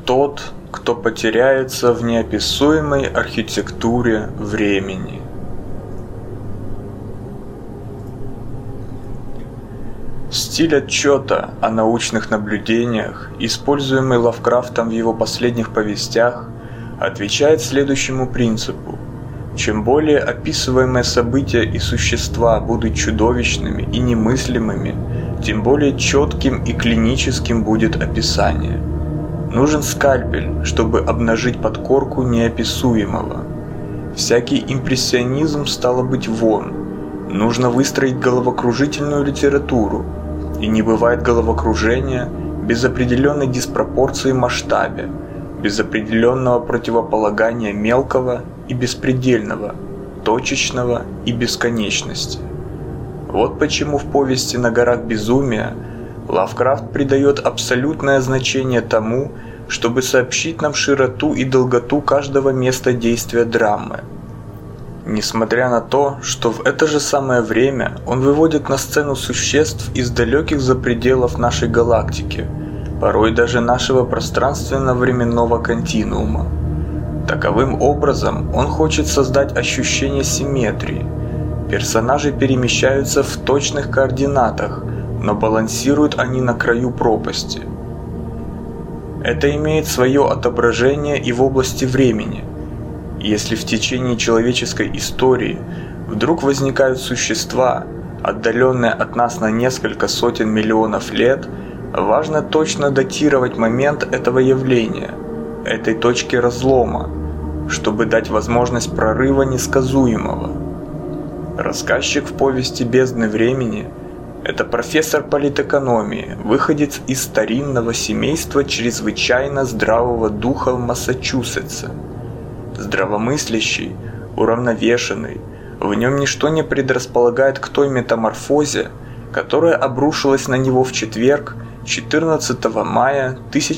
тот, кто потеряется в неописуемой архитектуре времени. Стиль отчета о научных наблюдениях, используемый Лавкрафтом в его последних повестях, отвечает следующему принципу. Чем более описываемые события и существа будут чудовищными и немыслимыми, тем более четким и клиническим будет описание. Нужен скальпель, чтобы обнажить подкорку неописуемого. Всякий импрессионизм стало быть вон. Нужно выстроить головокружительную литературу, и не бывает головокружения без определенной диспропорции в масштабе, без определенного противополагания мелкого и беспредельного, точечного и бесконечности. Вот почему в повести «На горах безумия» Лавкрафт придает абсолютное значение тому, чтобы сообщить нам широту и долготу каждого места действия драмы. Несмотря на то, что в это же самое время он выводит на сцену существ из далеких за пределов нашей галактики, порой даже нашего пространственно-временного континуума. Таковым образом он хочет создать ощущение симметрии. Персонажи перемещаются в точных координатах, но балансируют они на краю пропасти. Это имеет свое отображение и в области времени. Если в течение человеческой истории вдруг возникают существа, отдаленные от нас на несколько сотен миллионов лет, важно точно датировать момент этого явления, этой точки разлома, чтобы дать возможность прорыва несказуемого. Рассказчик в повести «Бездны времени» – это профессор политэкономии, выходец из старинного семейства чрезвычайно здравого духа в Массачусетсе. Здравомыслящий, уравновешенный, в нем ничто не предрасполагает к той метаморфозе, которая обрушилась на него в четверг, 14 мая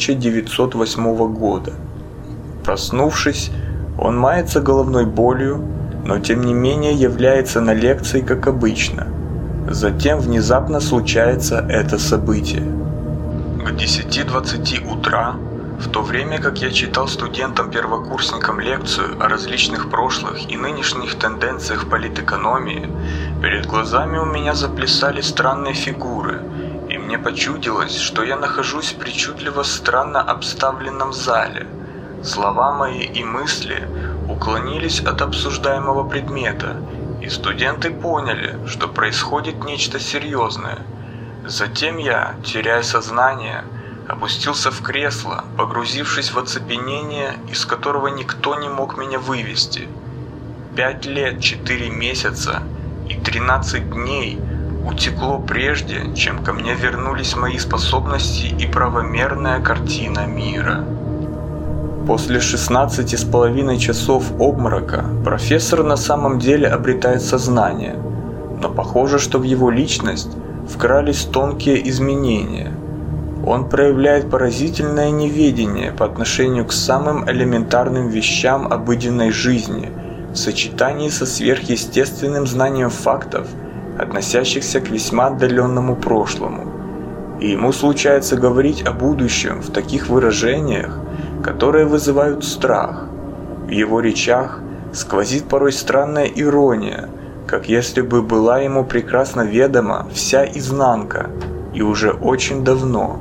1908 года. Проснувшись, он мается головной болью, но тем не менее является на лекции, как обычно. Затем внезапно случается это событие. К 10:20 утра, в то время как я читал студентам-первокурсникам лекцию о различных прошлых и нынешних тенденциях политэкономии, перед глазами у меня заплясали странные фигуры, и мне почудилось, что я нахожусь в причудливо странно обставленном зале. Слова мои и мысли уклонились от обсуждаемого предмета, и студенты поняли, что происходит нечто серьезное. Затем я, теряя сознание, опустился в кресло, погрузившись в оцепенение, из которого никто не мог меня вывести. 5 лет, 4 месяца и 13 дней утекло прежде, чем ко мне вернулись мои способности и правомерная картина мира. После 16,5 часов обморока профессор на самом деле обретает сознание, но похоже, что в его личность вкрались тонкие изменения. Он проявляет поразительное неведение по отношению к самым элементарным вещам обыденной жизни в сочетании со сверхъестественным знанием фактов, относящихся к весьма отдаленному прошлому. И ему случается говорить о будущем в таких выражениях, которые вызывают страх. В его речах сквозит порой странная ирония, как если бы была ему прекрасно ведома вся изнанка, и уже очень давно.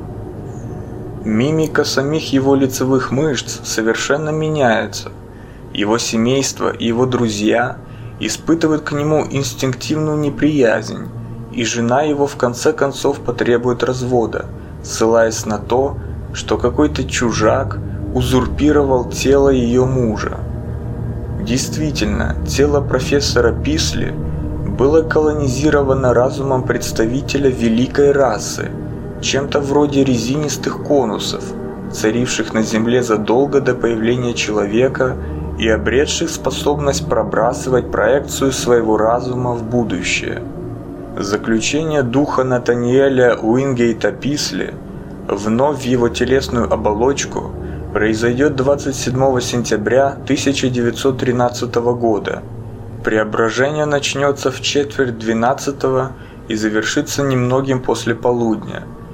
Мимика самих его лицевых мышц совершенно меняется. Его семейство и его друзья испытывают к нему инстинктивную неприязнь, и жена его в конце концов потребует развода, ссылаясь на то, что какой-то чужак узурпировал тело ее мужа. Действительно, тело профессора Писли было колонизировано разумом представителя великой расы, чем-то вроде резинистых конусов, царивших на Земле задолго до появления человека и обретших способность пробрасывать проекцию своего разума в будущее. Заключение духа Натаниэля Уингейта Писли вновь в его телесную оболочку произойдет 27 сентября 1913 года. Преображение начнется в 11:45 и завершится немногим после полудня.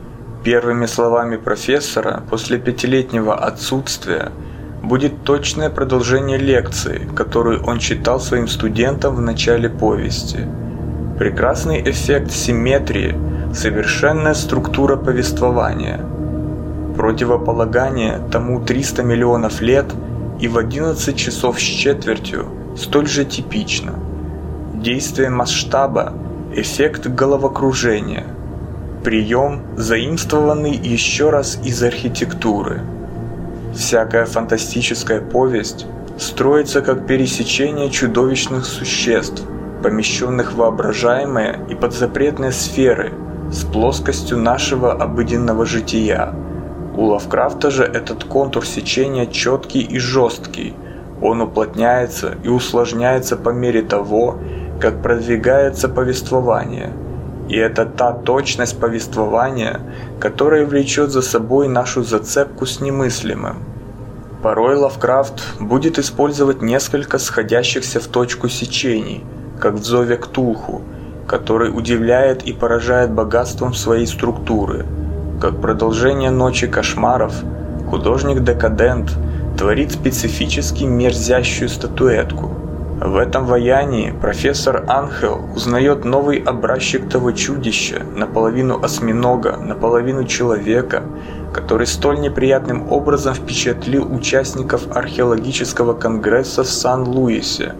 Первыми словами профессора после 5-летнего отсутствия будет точное продолжение лекции, которую он читал своим студентам в начале повести. Прекрасный эффект симметрии, совершенная структура повествования. Противополагание тому 300 миллионов лет и в 11 часов с четвертью столь же типично. Действие масштаба, эффект головокружения. Прием, заимствованный еще раз из архитектуры. Всякая фантастическая повесть строится как пересечение чудовищных существ, помещенных в воображаемые и подзапретные сферы с плоскостью нашего обыденного жития. У Лавкрафта же этот контур сечения четкий и жесткий, он уплотняется и усложняется по мере того, как продвигается повествование. И это та точность повествования, которая влечет за собой нашу зацепку с немыслимым. Порой Лавкрафт будет использовать несколько сходящихся в точку сечений, как в «Зове Ктулху», который удивляет и поражает богатством своей структуры. Как продолжение «Ночи кошмаров», художник-декадент творит специфически мерзящую статуэтку. В этом ваянии профессор Анхел узнает новый образчик того чудища, наполовину осьминога, наполовину человека, который столь неприятным образом впечатлил участников археологического конгресса в Сан-Луисе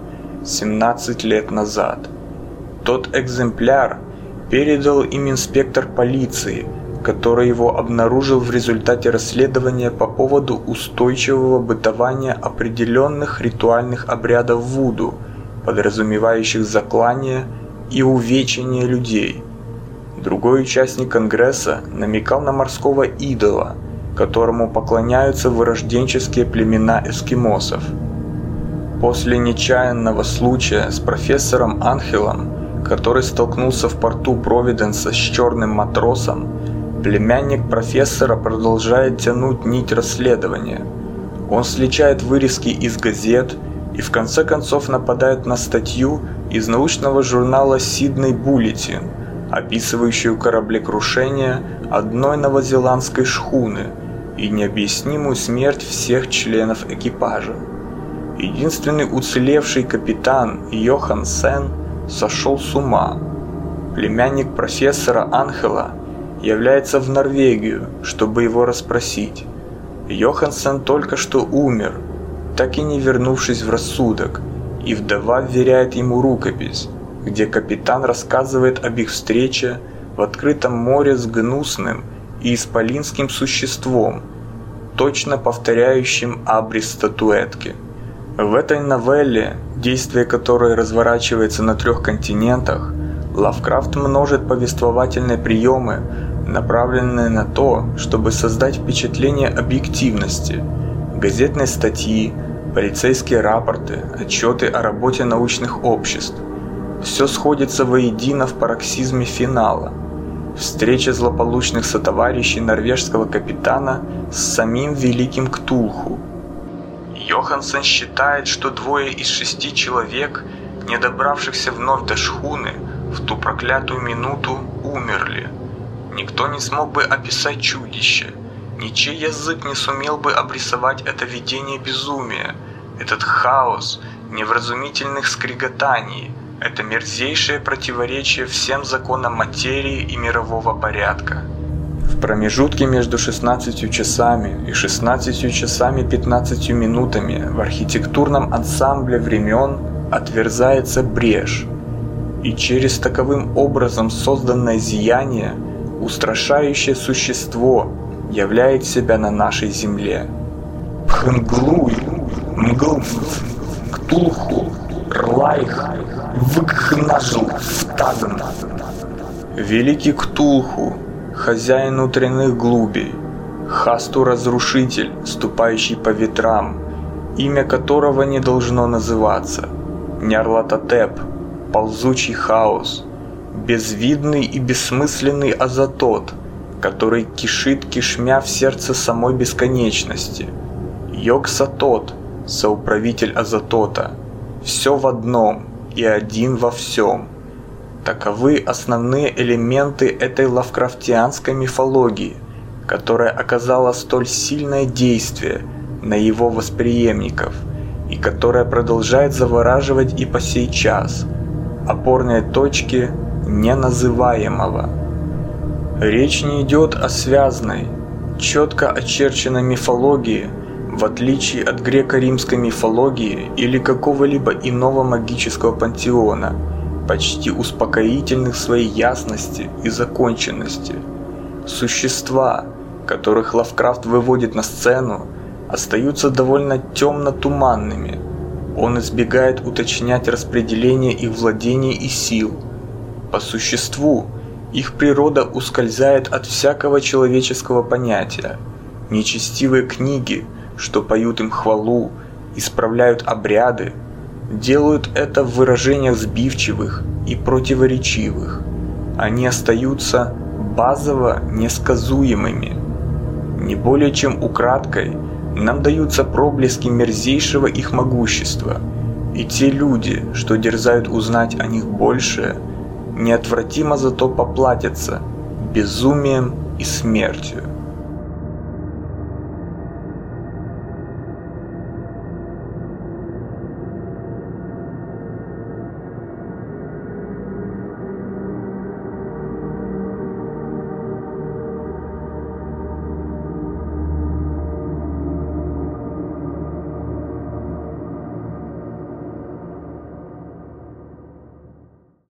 17 лет назад. Тот экземпляр передал им инспектор полиции, который его обнаружил в результате расследования по поводу устойчивого бытования определенных ритуальных обрядов вуду, подразумевающих заклание и увечение людей. Другой участник Конгресса намекал на морского идола, которому поклоняются вырожденческие племена эскимосов. После нечаянного случая с профессором Анхелом, который столкнулся в порту Провиденса с черным матросом, племянник профессора продолжает тянуть нить расследования. Он сличает вырезки из газет и в конце концов нападает на статью из научного журнала «Сидней Буллетин», описывающую кораблекрушение одной новозеландской шхуны и необъяснимую смерть всех членов экипажа. Единственный уцелевший капитан Йохан Сен сошел с ума. Племянник профессора Анхела является в Норвегию, чтобы его расспросить. Йоханссон только что умер, так и не вернувшись в рассудок, и вдова вверяет ему рукопись, где капитан рассказывает об их встрече в открытом море с гнусным и исполинским существом, точно повторяющим абрис статуэтки. В этой новелле, действие которой разворачивается на 3 континентах, Лавкрафт множит повествовательные приемы, направленные на то, чтобы создать впечатление объективности. Газетные статьи, полицейские рапорты, отчеты о работе научных обществ. Все сходится воедино в пароксизме финала. Встреча злополучных сотоварищей норвежского капитана с самим великим Ктулху. Йоханссон считает, что 2 из 6 человек, не добравшихся вновь до шхуны, в ту проклятую минуту умерли. Никто не смог бы описать чудище, ничей язык не сумел бы обрисовать это видение безумия, этот хаос невразумительных скриготаний, это мерзейшее противоречие всем законам материи и мирового порядка. В промежутке между 16 часами и 16 часами 15 минутами в архитектурном ансамбле времен отверзается брешь, и через таковым образом созданное зияние устрашающее существо являет себя на нашей земле. Пхнглуй, Мгл, Ктулху, Рлайх, Выкхнажл, Втагн. Великий Ктулху, хозяин внутренних глубей, Хасту-разрушитель, ступающий по ветрам, имя которого не должно называться, Нярлатотеп, ползучий хаос, безвидный и бессмысленный Азатот, который кишит кишмя в сердце самой бесконечности, Йог-Сатот, соуправитель Азатота, все в одном и один во всем. Таковы основные элементы этой лавкрафтианской мифологии, которая оказала столь сильное действие на его восприемников и которая продолжает завораживать и по сей час, опорные точки неназываемого. Речь не идет о связной, четко очерченной мифологии, в отличие от греко-римской мифологии или какого-либо иного магического пантеона, почти успокоительных в своей ясности и законченности. Существа, которых Лавкрафт выводит на сцену, остаются довольно темно-туманными. Он избегает уточнять распределение их владений и сил. По существу, их природа ускользает от всякого человеческого понятия. Нечестивые книги, что поют им хвалу, исправляют обряды, делают это в выражениях сбивчивых и противоречивых. Они остаются базово несказуемыми. Не более чем украдкой нам даются проблески мерзейшего их могущества, и те люди, что дерзают узнать о них больше, неотвратимо зато поплатятся безумием и смертью.